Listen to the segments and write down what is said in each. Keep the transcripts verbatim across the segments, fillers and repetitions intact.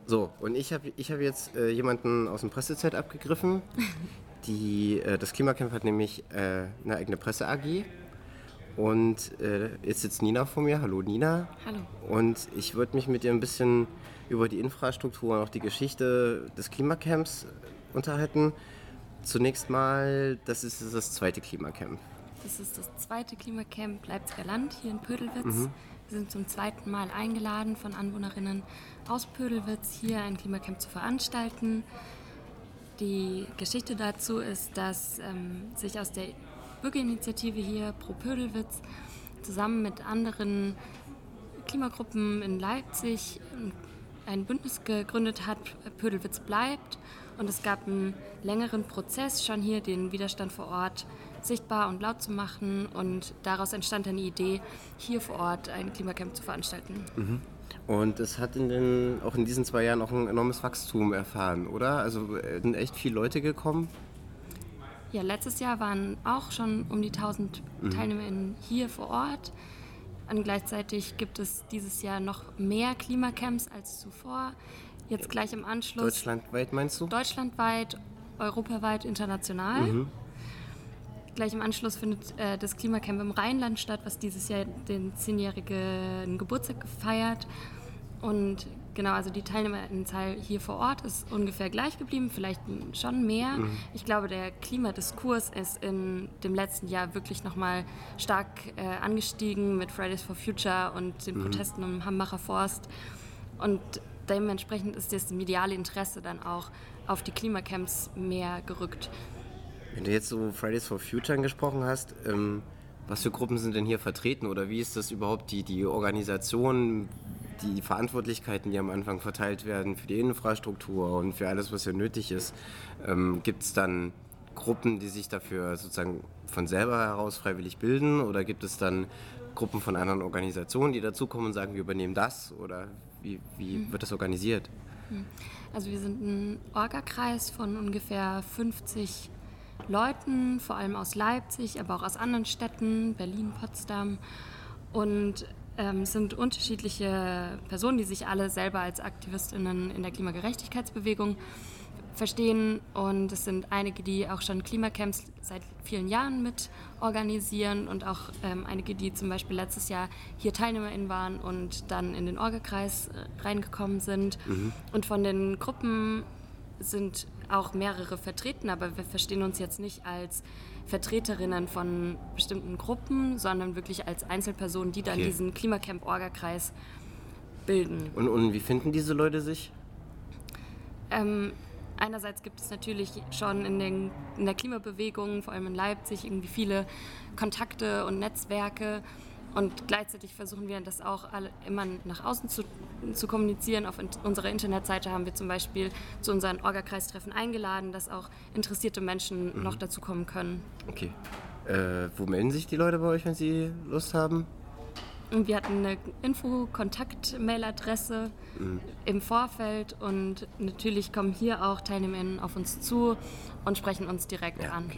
So, und ich habe ich hab jetzt äh, jemanden aus dem Pressezelt abgegriffen. Die, äh, das Klimacamp hat nämlich äh, eine eigene Presse-A G. Und äh, jetzt sitzt Nina vor mir. Hallo Nina. Hallo. Und ich würde mich mit dir ein bisschen über die Infrastruktur und auch die Geschichte des Klimacamps unterhalten. Zunächst mal, das ist das zweite Klimacamp. Das ist das zweite Klimacamp Leipziger Land hier in Pödelwitz. Mhm. Wir sind zum zweiten Mal eingeladen von Anwohnerinnen aus Pödelwitz, hier ein Klimacamp zu veranstalten. Die Geschichte dazu ist, dass ähm, sich aus der Bürgerinitiative hier Pro Pödelwitz zusammen mit anderen Klimagruppen in Leipzig ein Bündnis gegründet hat, Pödelwitz bleibt. Und es gab einen längeren Prozess, schon hier den Widerstand vor Ort sichtbar und laut zu machen. Und daraus entstand eine Idee, hier vor Ort ein Klimacamp zu veranstalten. Mhm. Und es hat in den, auch in diesen zwei Jahren auch ein enormes Wachstum erfahren, oder? Also sind echt viele Leute gekommen? Ja, letztes Jahr waren auch schon um die tausend mhm. TeilnehmerInnen hier vor Ort. Und gleichzeitig gibt es dieses Jahr noch mehr Klimacamps als zuvor. Jetzt gleich im Anschluss. Deutschlandweit meinst du? Deutschlandweit, europaweit, international. Mhm. Gleich im Anschluss findet äh, das Klimacamp im Rheinland statt, was dieses Jahr den zehnjährigen Geburtstag gefeiert. Und genau, also die Teilnehmerinnenzahl hier vor Ort ist ungefähr gleich geblieben, vielleicht schon mehr. Mhm. Ich glaube, der Klimadiskurs ist in dem letzten Jahr wirklich nochmal stark äh, angestiegen mit Fridays for Future und den mhm. Protesten um Hambacher Forst. Und dementsprechend ist das mediale Interesse dann auch auf die Klimacamps mehr gerückt. Wenn du jetzt so Fridays for Future angesprochen hast, ähm, was für Gruppen sind denn hier vertreten oder wie ist das überhaupt die, die Organisation, die Verantwortlichkeiten, die am Anfang verteilt werden für die Infrastruktur und für alles, was hier nötig ist? Ähm, gibt es dann Gruppen, die sich dafür sozusagen von selber heraus freiwillig bilden oder gibt es dann Gruppen von anderen Organisationen, die dazukommen und sagen, wir übernehmen das oder wie, wie mhm. wird das organisiert? Also wir sind ein Orga-Kreis von ungefähr fünfzig Leuten, vor allem aus Leipzig, aber auch aus anderen Städten, Berlin, Potsdam und ähm, es sind unterschiedliche Personen, die sich alle selber als AktivistInnen in der Klimagerechtigkeitsbewegung verstehen und es sind einige, die auch schon Klimacamps seit vielen Jahren mit organisieren und auch ähm, einige, die zum Beispiel letztes Jahr hier TeilnehmerInnen waren und dann in den Orga-Kreis äh, reingekommen sind. Mhm. Und von den Gruppen sind auch mehrere vertreten, aber wir verstehen uns jetzt nicht als Vertreterinnen von bestimmten Gruppen, sondern wirklich als Einzelpersonen, die dann okay. diesen Klimacamp-Orga-Kreis bilden. Und, und wie finden diese Leute sich? Ähm, einerseits gibt es natürlich schon in, den, in der Klimabewegung, vor allem in Leipzig, irgendwie viele Kontakte und Netzwerke. Und gleichzeitig versuchen wir das auch alle immer nach außen zu, zu kommunizieren. Auf in, unserer Internetseite haben wir zum Beispiel zu unseren Orga-Kreistreffen eingeladen, dass auch interessierte Menschen mhm. noch dazu kommen können. Okay. Äh, wo melden sich die Leute bei euch, wenn sie Lust haben? Und wir hatten eine Info-Kontakt-Mail-Adresse mhm. im Vorfeld und natürlich kommen hier auch TeilnehmerInnen auf uns zu und sprechen uns direkt ja, an. Okay.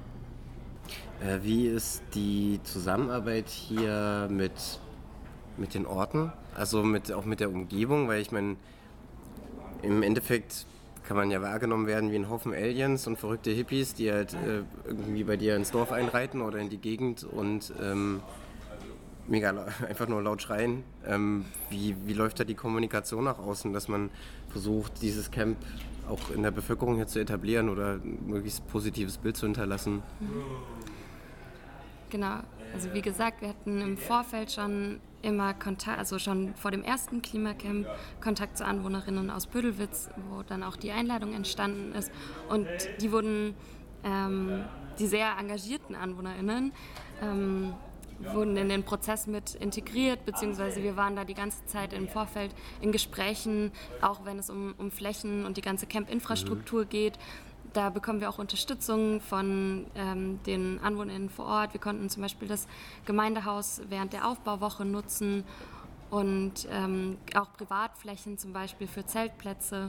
Wie ist die Zusammenarbeit hier mit, mit den Orten, also mit, auch mit der Umgebung? Weil ich meine, im Endeffekt kann man ja wahrgenommen werden wie ein Haufen Aliens und verrückte Hippies, die halt äh, irgendwie bei dir ins Dorf einreiten oder in die Gegend und ähm, mega einfach nur laut schreien. Ähm, wie, wie läuft da die Kommunikation nach außen, dass man versucht, dieses Camp auch in der Bevölkerung hier zu etablieren oder ein möglichst positives Bild zu hinterlassen? Mhm. Genau, also wie gesagt, wir hatten im Vorfeld schon immer Kontakt, also schon vor dem ersten Klimacamp Kontakt zu Anwohnerinnen aus Pödelwitz, wo dann auch die Einladung entstanden ist und die wurden, ähm, die sehr engagierten AnwohnerInnen, ähm, wurden in den Prozess mit integriert, beziehungsweise wir waren da die ganze Zeit im Vorfeld in Gesprächen, auch wenn es um, um Flächen und die ganze Camp-Infrastruktur mhm. geht. Da bekommen wir auch Unterstützung von ähm, den AnwohnerInnen vor Ort. Wir konnten zum Beispiel das Gemeindehaus während der Aufbauwoche nutzen und ähm, auch Privatflächen zum Beispiel für Zeltplätze.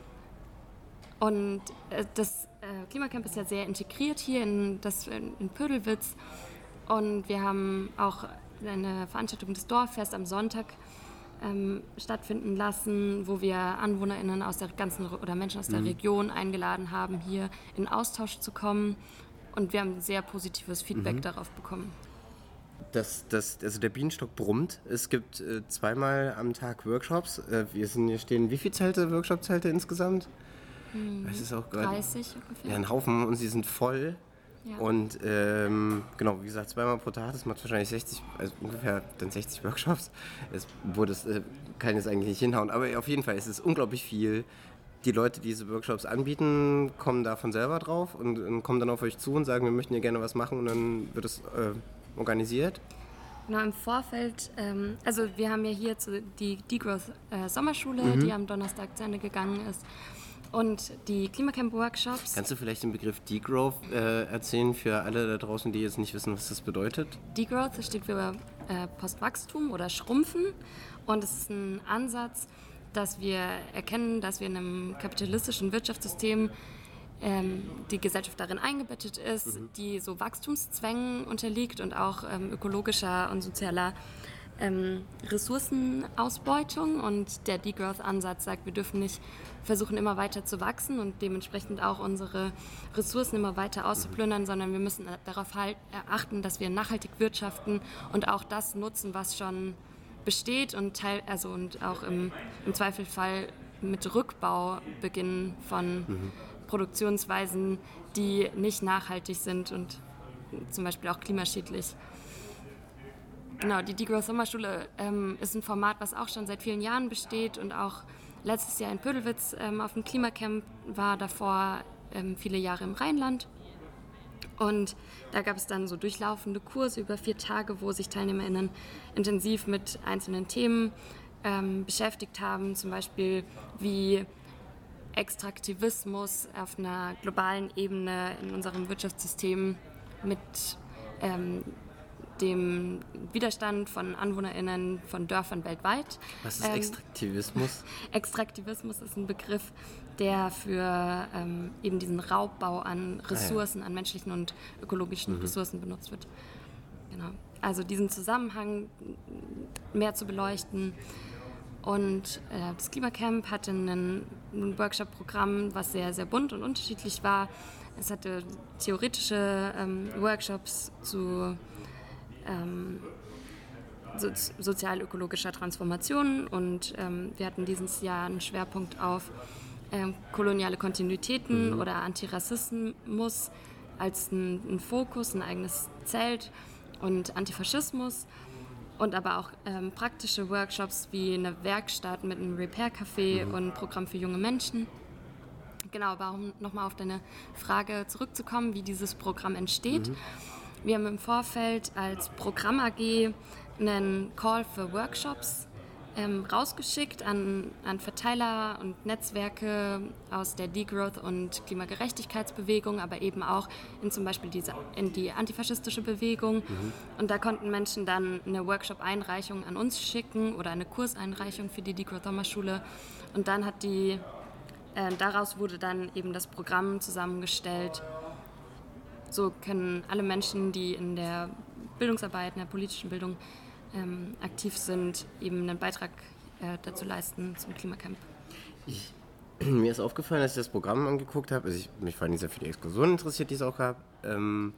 Und äh, das äh, Klimacamp ist ja sehr integriert hier in, das, in, in Pödelwitz. Und wir haben auch eine Veranstaltung des Dorffest am Sonntag ähm, stattfinden lassen, wo wir AnwohnerInnen aus der ganzen oder Menschen aus der Mhm. Region eingeladen haben, hier in Austausch zu kommen. Und wir haben sehr positives Feedback Mhm. darauf bekommen. Das, das, also der Bienenstock brummt. Es gibt äh, zweimal am Tag Workshops. Äh, wir sind hier stehen, wie viele Zelte, Workshop-Zelte insgesamt? Hm, Es ist auch gerade dreißig ungefähr. ja, ein Haufen und sie sind voll. Ja. Und ähm, genau, wie gesagt, zweimal pro Tag, das macht wahrscheinlich sechzig, also ungefähr dann sechzig Workshops, es, wo das äh, kann jetzt eigentlich nicht hinhauen. Aber auf jeden Fall ist es unglaublich viel. Die Leute, die diese Workshops anbieten, kommen da von selber drauf und, und kommen dann auf euch zu und sagen, wir möchten hier gerne was machen und dann wird es äh, organisiert. Genau, im Vorfeld, ähm, also wir haben ja hier zu, die Degrowth äh, Sommerschule, Mhm. die am Donnerstag zu Ende gegangen ist. Und die Klimacamp-Workshops. Kannst du vielleicht den Begriff Degrowth äh, erzählen für alle da draußen, die jetzt nicht wissen, was das bedeutet? Degrowth steht für äh, Postwachstum oder Schrumpfen. Und es ist ein Ansatz, dass wir erkennen, dass wir in einem kapitalistischen Wirtschaftssystem ähm, die Gesellschaft darin eingebettet ist, mhm. die so Wachstumszwängen unterliegt und auch ähm, ökologischer und sozialer ähm, Ressourcenausbeutung. Und der Degrowth-Ansatz sagt, wir dürfen nicht versuchen, immer weiter zu wachsen und dementsprechend auch unsere Ressourcen immer weiter auszuplündern, mhm. sondern wir müssen darauf halt achten, dass wir nachhaltig wirtschaften und auch das nutzen, was schon besteht und, teil, also und auch im, im Zweifelfall mit Rückbau beginnen von mhm. Produktionsweisen, die nicht nachhaltig sind und zum Beispiel auch klimaschädlich. Genau, die Degrowth Sommerschule ähm, ist ein Format, was auch schon seit vielen Jahren besteht und auch letztes Jahr in Pödelwitz ähm, auf dem Klimacamp war, davor ähm, viele Jahre im Rheinland. Und da gab es dann so durchlaufende Kurse über vier Tage, wo sich TeilnehmerInnen intensiv mit einzelnen Themen ähm, beschäftigt haben, zum Beispiel wie Extraktivismus auf einer globalen Ebene in unserem Wirtschaftssystem mit ähm, dem Widerstand von AnwohnerInnen von Dörfern weltweit. Was ist ähm, Extraktivismus? Extraktivismus ist ein Begriff, der für ähm, eben diesen Raubbau an Ressourcen, ah, ja. an menschlichen und ökologischen mhm. Ressourcen benutzt wird. Genau. Also diesen Zusammenhang mehr zu beleuchten. Und äh, das Klimacamp hatte ein, ein Workshop-Programm, was sehr, sehr bunt und unterschiedlich war. Es hatte theoretische ähm, Workshops zu ähm, so, sozial-ökologischer Transformation und ähm, wir hatten dieses Jahr einen Schwerpunkt auf ähm, koloniale Kontinuitäten mhm. oder Antirassismus als ein, ein Fokus, ein eigenes Zelt und Antifaschismus. Und aber auch ähm, praktische Workshops wie eine Werkstatt mit einem Repair-Café mhm. und ein Programm für junge Menschen. Genau, aber um nochmal auf deine Frage zurückzukommen, wie dieses Programm entsteht. Mhm. Wir haben im Vorfeld als Programm A G einen Call für Workshops ähm, rausgeschickt an, an Verteiler und Netzwerke aus der Degrowth- und Klimagerechtigkeitsbewegung, aber eben auch in zum Beispiel diese, in die antifaschistische Bewegung. Mhm. Und da konnten Menschen dann eine Workshop-Einreichung an uns schicken oder eine Kurseinreichung für die Degrowth Sommerschule. Und dann hat die, äh, daraus wurde dann eben das Programm zusammengestellt. So können alle Menschen, die in der Bildungsarbeit, in der politischen Bildung ähm, aktiv sind, eben einen Beitrag äh, dazu leisten zum Klimacamp. Ich, mir ist aufgefallen, als ich das Programm angeguckt habe, also ich mich vor allem sehr für die Exkursionen interessiert, die es auch gab. Ähm,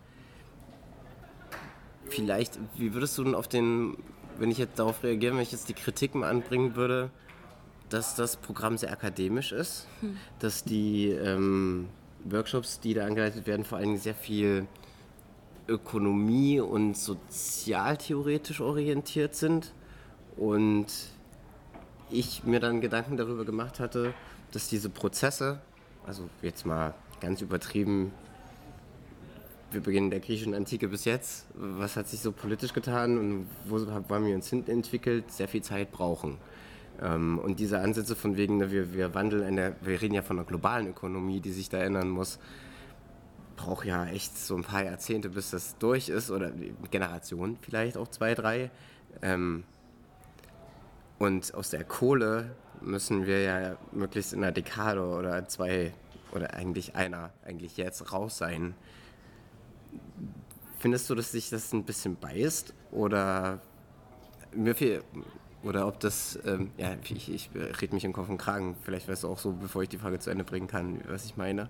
vielleicht, wie würdest du denn auf den, wenn ich jetzt darauf reagiere, wenn ich jetzt die Kritik mal anbringen würde, dass das Programm sehr akademisch ist, hm. dass die ähm, Workshops, die da angeleitet werden, vor allem sehr viel Ökonomie- und sozialtheoretisch orientiert sind und ich mir dann Gedanken darüber gemacht hatte, dass diese Prozesse, also jetzt mal ganz übertrieben, wir beginnen der griechischen Antike bis jetzt, was hat sich so politisch getan und wo haben wir uns hin entwickelt, sehr viel Zeit brauchen. Und diese Ansätze von wegen, wir, wir wandeln, in der, wir reden ja von einer globalen Ökonomie, die sich da ändern muss, braucht ja echt so ein paar Jahrzehnte, bis das durch ist, oder Generationen vielleicht auch zwei, drei. Und aus der Kohle müssen wir ja möglichst in einer Dekade oder zwei, oder eigentlich einer, eigentlich jetzt raus sein. Findest du, dass sich das ein bisschen beißt? Oder mir viel, oder ob das, ähm, ja, ich, ich rede mich im Kopf und Kragen, vielleicht weißt du auch so, bevor ich die Frage zu Ende bringen kann, was ich meine.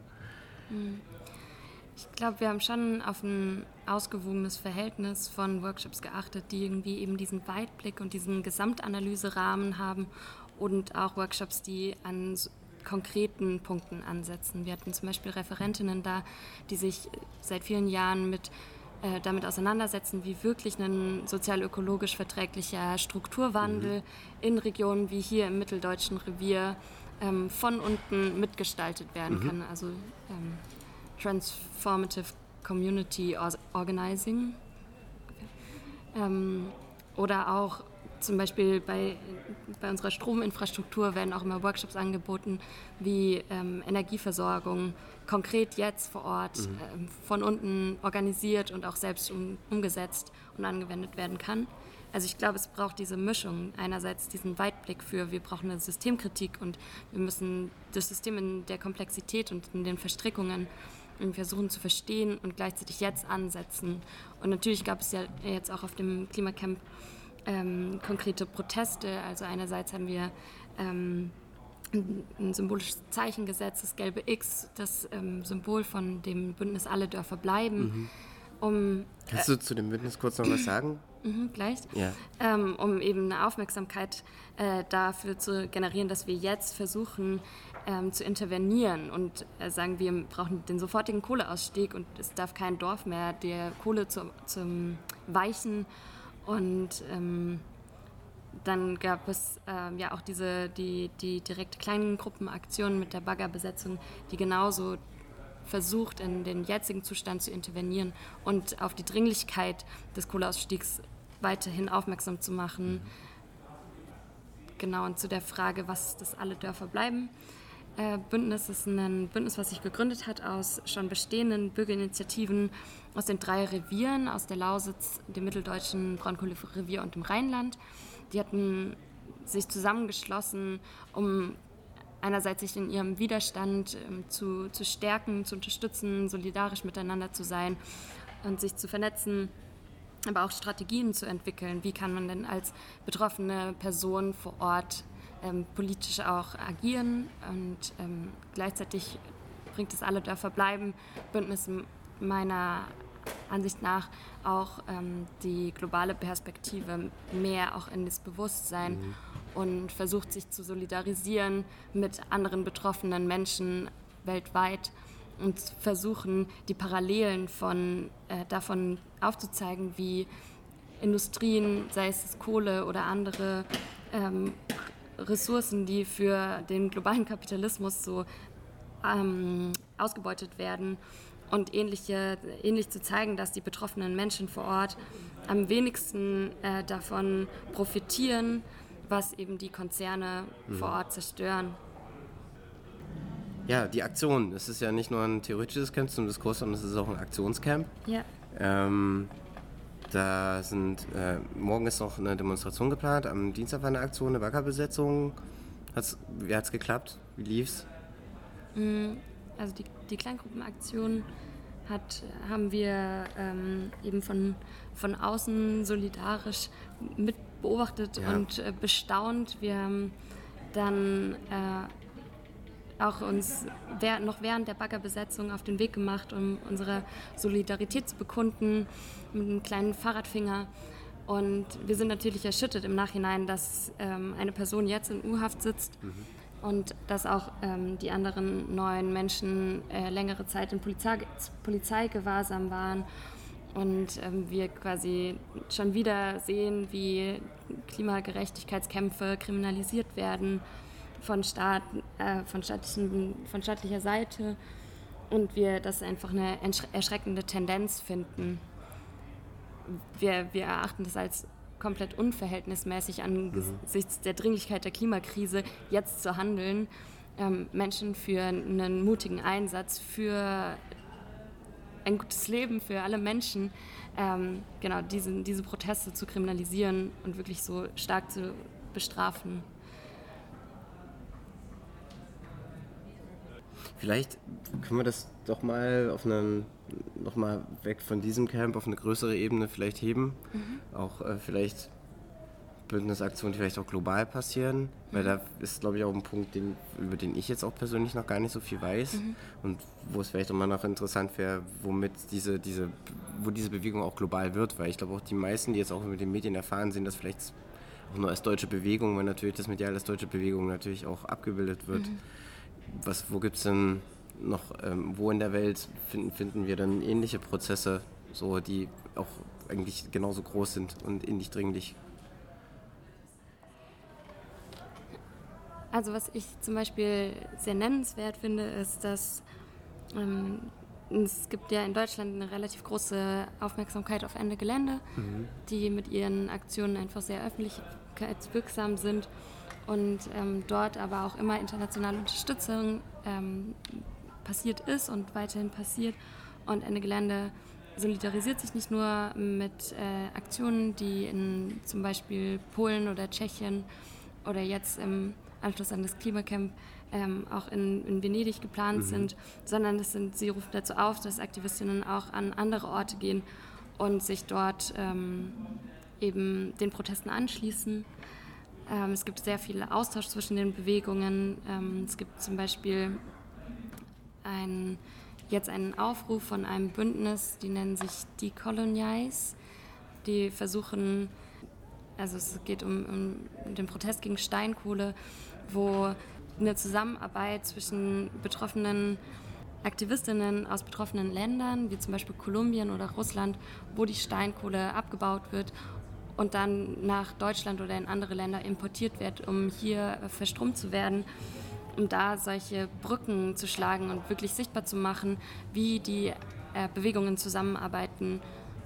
Ich glaube, wir haben schon auf ein ausgewogenes Verhältnis von Workshops geachtet, die irgendwie eben diesen Weitblick und diesen Gesamtanalyserahmen haben und auch Workshops, die an s- konkreten Punkten ansetzen. Wir hatten zum Beispiel Referentinnen da, die sich seit vielen Jahren mit äh, damit auseinandersetzen, wie wirklich ein sozial-ökologisch verträglicher Strukturwandel in Regionen wie hier im Mitteldeutschen Revier ähm, von unten mitgestaltet werden kann. Also ähm, Transformative Community Organizing. Ähm, oder auch zum Beispiel bei, bei unserer Strominfrastruktur werden auch immer Workshops angeboten, wie ähm, Energieversorgung konkret jetzt vor Ort ähm, von unten organisiert und auch selbst um, umgesetzt und angewendet werden kann. Also ich glaube, es braucht diese Mischung. Einerseits diesen Weitblick für, wir brauchen eine Systemkritik und wir müssen das System in der Komplexität und in den Verstrickungen versuchen zu verstehen und gleichzeitig jetzt ansetzen. Und natürlich gab es ja jetzt auch auf dem Klimacamp ähm, konkrete Proteste. Also einerseits haben wir ähm, ein, ein symbolisches Zeichen gesetzt, das gelbe X, das ähm, Symbol von dem Bündnis Alle Dörfer bleiben, um Kannst du zu dem Bündnis kurz noch was sagen? Mhm, gleich. Ja. Ähm, um eben eine Aufmerksamkeit äh, dafür zu generieren, dass wir jetzt versuchen ähm, zu intervenieren und äh, sagen, wir brauchen den sofortigen Kohleausstieg und es darf kein Dorf mehr der Kohle zu, zum Weichen. Und ähm, dann gab es ähm, ja auch diese, die, die direkte kleinen Gruppenaktionen mit der Baggerbesetzung, die genauso versucht, in den jetzigen Zustand zu intervenieren und auf die Dringlichkeit des Kohleausstiegs weiterhin aufmerksam zu machen. Genau, und zu der Frage, was das Alle Dörfer bleiben. Äh, Bündnis ist ein Bündnis, was sich gegründet hat aus schon bestehenden Bürgerinitiativen aus den drei Revieren, aus der Lausitz, dem mitteldeutschen Braunkohlerevier und dem Rheinland. Die hatten sich zusammengeschlossen, um einerseits sich in ihrem Widerstand ähm, zu, zu stärken, zu unterstützen, solidarisch miteinander zu sein und sich zu vernetzen, aber auch Strategien zu entwickeln. Wie kann man denn als betroffene Person vor Ort ähm, politisch auch agieren? Und ähm, gleichzeitig bringt es Alle Dörfer bleiben Bündnis meiner Ansicht nach auch ähm, die globale Perspektive mehr auch in das Bewusstsein mhm. und versucht sich zu solidarisieren mit anderen betroffenen Menschen weltweit und versuchen, die Parallelen von, äh, davon aufzuzeigen, wie Industrien, sei es Kohle oder andere ähm, Ressourcen, die für den globalen Kapitalismus so ähm, ausgebeutet werden, und ähnliche, ähnlich zu zeigen, dass die betroffenen Menschen vor Ort am wenigsten äh, davon profitieren, was eben die Konzerne mhm. vor Ort zerstören. Ja, die Aktion. Es ist ja nicht nur ein theoretisches Camp zum Diskurs, sondern es ist auch ein Aktionscamp. Ja. Ähm, da sind, äh, morgen ist noch eine Demonstration geplant, am Dienstag war eine Aktion, eine Baggerbesetzung. Hat's, wie hat es geklappt? Wie lief's? Also die, die Kleingruppenaktion hat, haben wir ähm, eben von, von außen solidarisch mit beobachtet ja. und äh, bestaunt. Wir haben dann äh, auch uns wer, noch während der Baggerbesetzung auf den Weg gemacht, um unsere Solidarität zu bekunden mit einem kleinen Fahrradfinger. Und wir sind natürlich erschüttert im Nachhinein, dass ähm, eine Person jetzt in U-Haft sitzt. Mhm. Und dass auch ähm, die anderen neun Menschen äh, längere Zeit in Polizei, Polizeigewahrsam waren. Und ähm, wir quasi schon wieder sehen, wie Klimagerechtigkeitskämpfe kriminalisiert werden von, Staat, äh, von, staatlichen, von staatlicher Seite. Und wir das einfach eine erschreckende Tendenz finden. Wir, wir erachten das als komplett unverhältnismäßig angesichts der Dringlichkeit der Klimakrise jetzt zu handeln, ähm, Menschen für einen mutigen Einsatz, für ein gutes Leben für alle Menschen, ähm, genau diese, diese Proteste zu kriminalisieren und wirklich so stark zu bestrafen. Vielleicht können wir das doch mal auf einen, noch mal weg von diesem Camp auf eine größere Ebene vielleicht heben. Mhm. Auch äh, vielleicht Bündnisaktionen, die vielleicht auch global passieren, weil da ist, glaube ich, auch ein Punkt, den, über den ich jetzt auch persönlich noch gar nicht so viel weiß mhm. und wo es vielleicht auch mal noch interessant wäre, womit diese, diese, wo diese Bewegung auch global wird, weil ich glaube auch die meisten, die jetzt auch mit den Medien erfahren, sehen das vielleicht auch nur als deutsche Bewegung, weil natürlich das medial als deutsche Bewegung natürlich auch abgebildet wird. Mhm. Was, wo gibt es denn noch, ähm, wo in der Welt finden, finden wir dann ähnliche Prozesse, so, die auch eigentlich genauso groß sind und ähnlich dringlich? Also was ich zum Beispiel sehr nennenswert finde, ist, dass ähm, es gibt ja in Deutschland eine relativ große Aufmerksamkeit auf Ende Gelände, mhm. die mit ihren Aktionen einfach sehr öffentlichkeitswirksam sind und ähm, dort aber auch immer internationale Unterstützung ähm, passiert ist und weiterhin passiert. Und Ende Gelände solidarisiert sich nicht nur mit äh, Aktionen, die in zum Beispiel Polen oder Tschechien oder jetzt im Anschluss an das Klimacamp ähm, auch in, in Venedig geplant mhm. sind, sondern das sind, sie rufen dazu auf, dass Aktivistinnen auch an andere Orte gehen und sich dort ähm, eben den Protesten anschließen. Ähm, es gibt sehr viel Austausch zwischen den Bewegungen. Ähm, es gibt zum Beispiel ein, jetzt einen Aufruf von einem Bündnis, die nennen sich Decolonize. Die versuchen, also es geht um, um den Protest gegen Steinkohle, wo eine Zusammenarbeit zwischen betroffenen Aktivistinnen aus betroffenen Ländern, wie zum Beispiel Kolumbien oder Russland, wo die Steinkohle abgebaut wird und dann nach Deutschland oder in andere Länder importiert wird, um hier verstromt zu werden, um da solche Brücken zu schlagen und wirklich sichtbar zu machen, wie die äh, Bewegungen zusammenarbeiten.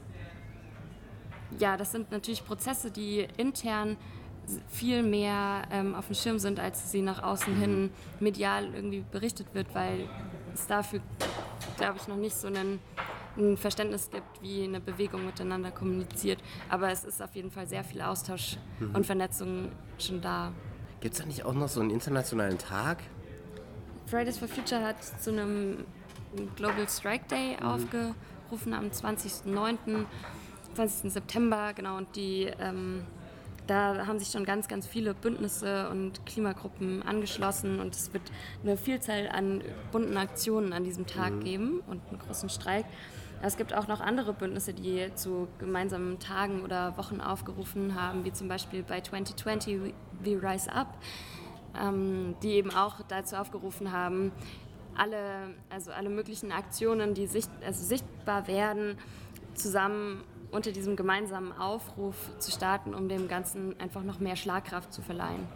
Ja, das sind natürlich Prozesse, die intern viel mehr ähm, auf dem Schirm sind, als sie nach außen hin medial irgendwie berichtet wird, weil es dafür, glaube ich, noch nicht so einen, ein Verständnis gibt, wie eine Bewegung miteinander kommuniziert. Aber es ist auf jeden Fall sehr viel Austausch mhm. und Vernetzung schon da. Gibt es da nicht auch noch so einen internationalen Tag? Fridays for Future hat zu einem Global Strike Day mhm. aufgerufen am zwanzigsten neunten zwanzigsten September, genau, und die, ähm, da haben sich schon ganz, ganz viele Bündnisse und Klimagruppen angeschlossen und es wird eine Vielzahl an bunten Aktionen an diesem Tag mhm. geben und einen großen Streik. Es gibt auch noch andere Bündnisse, die zu gemeinsamen Tagen oder Wochen aufgerufen haben, wie zum Beispiel bei zwanzig zwanzig We Rise Up, ähm, die eben auch dazu aufgerufen haben, alle, also alle möglichen Aktionen, die sicht, also sichtbar werden, zusammen unter diesem gemeinsamen Aufruf zu starten, um dem Ganzen einfach noch mehr Schlagkraft zu verleihen.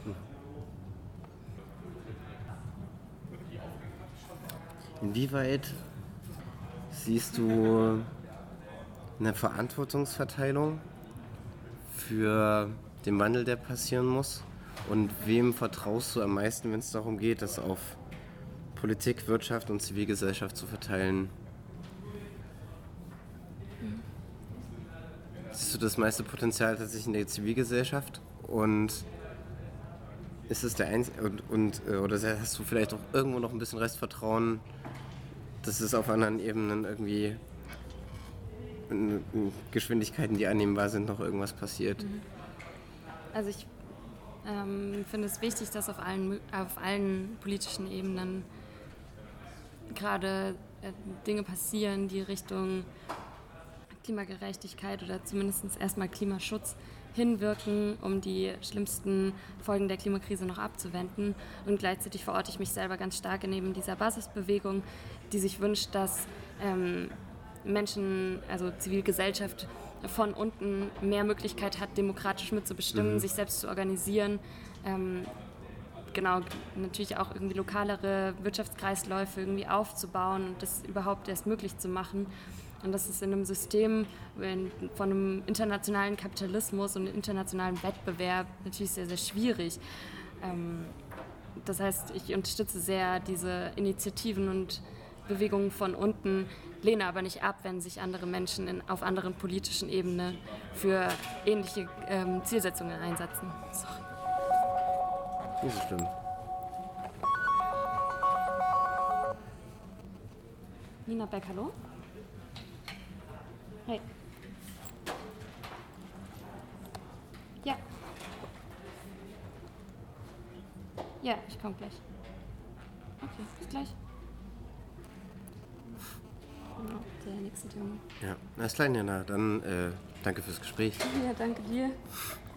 Inwieweit siehst du eine Verantwortungsverteilung für den Wandel, der passieren muss? Und wem vertraust du am meisten, wenn es darum geht, das auf Politik, Wirtschaft und Zivilgesellschaft zu verteilen? Siehst du das meiste Potenzial tatsächlich in der Zivilgesellschaft und ist es der einzige und, und oder hast du vielleicht auch irgendwo noch ein bisschen Restvertrauen, dass es auf anderen Ebenen irgendwie in, in Geschwindigkeiten, die annehmbar sind, noch irgendwas passiert? Also ich ähm, finde es wichtig, dass auf allen, auf allen politischen Ebenen gerade äh, Dinge passieren, die Richtung Klimagerechtigkeit oder zumindest erstmal Klimaschutz hinwirken, um die schlimmsten Folgen der Klimakrise noch abzuwenden. Und gleichzeitig verorte ich mich selber ganz stark in eben dieser Basisbewegung, die sich wünscht, dass ähm, Menschen, also Zivilgesellschaft von unten mehr Möglichkeit hat, demokratisch mitzubestimmen, mhm. sich selbst zu organisieren. Ähm, genau, natürlich auch irgendwie lokalere Wirtschaftskreisläufe irgendwie aufzubauen und das überhaupt erst möglich zu machen. Und das ist in einem System von einem internationalen Kapitalismus und internationalen Wettbewerb natürlich sehr, sehr schwierig. Das heißt, ich unterstütze sehr diese Initiativen und Bewegungen von unten, lehne aber nicht ab, wenn sich andere Menschen in, auf anderen politischen Ebenen für ähnliche ähm, Zielsetzungen einsetzen. Sorry. Nicht so schlimm. Nina Beck, hallo? Hey. Ja. Ja, ich komme gleich. Okay, bis gleich. Genau, der nächste Termin. Ja, alles klar, Jana. Dann äh, danke fürs Gespräch. Ja, danke dir.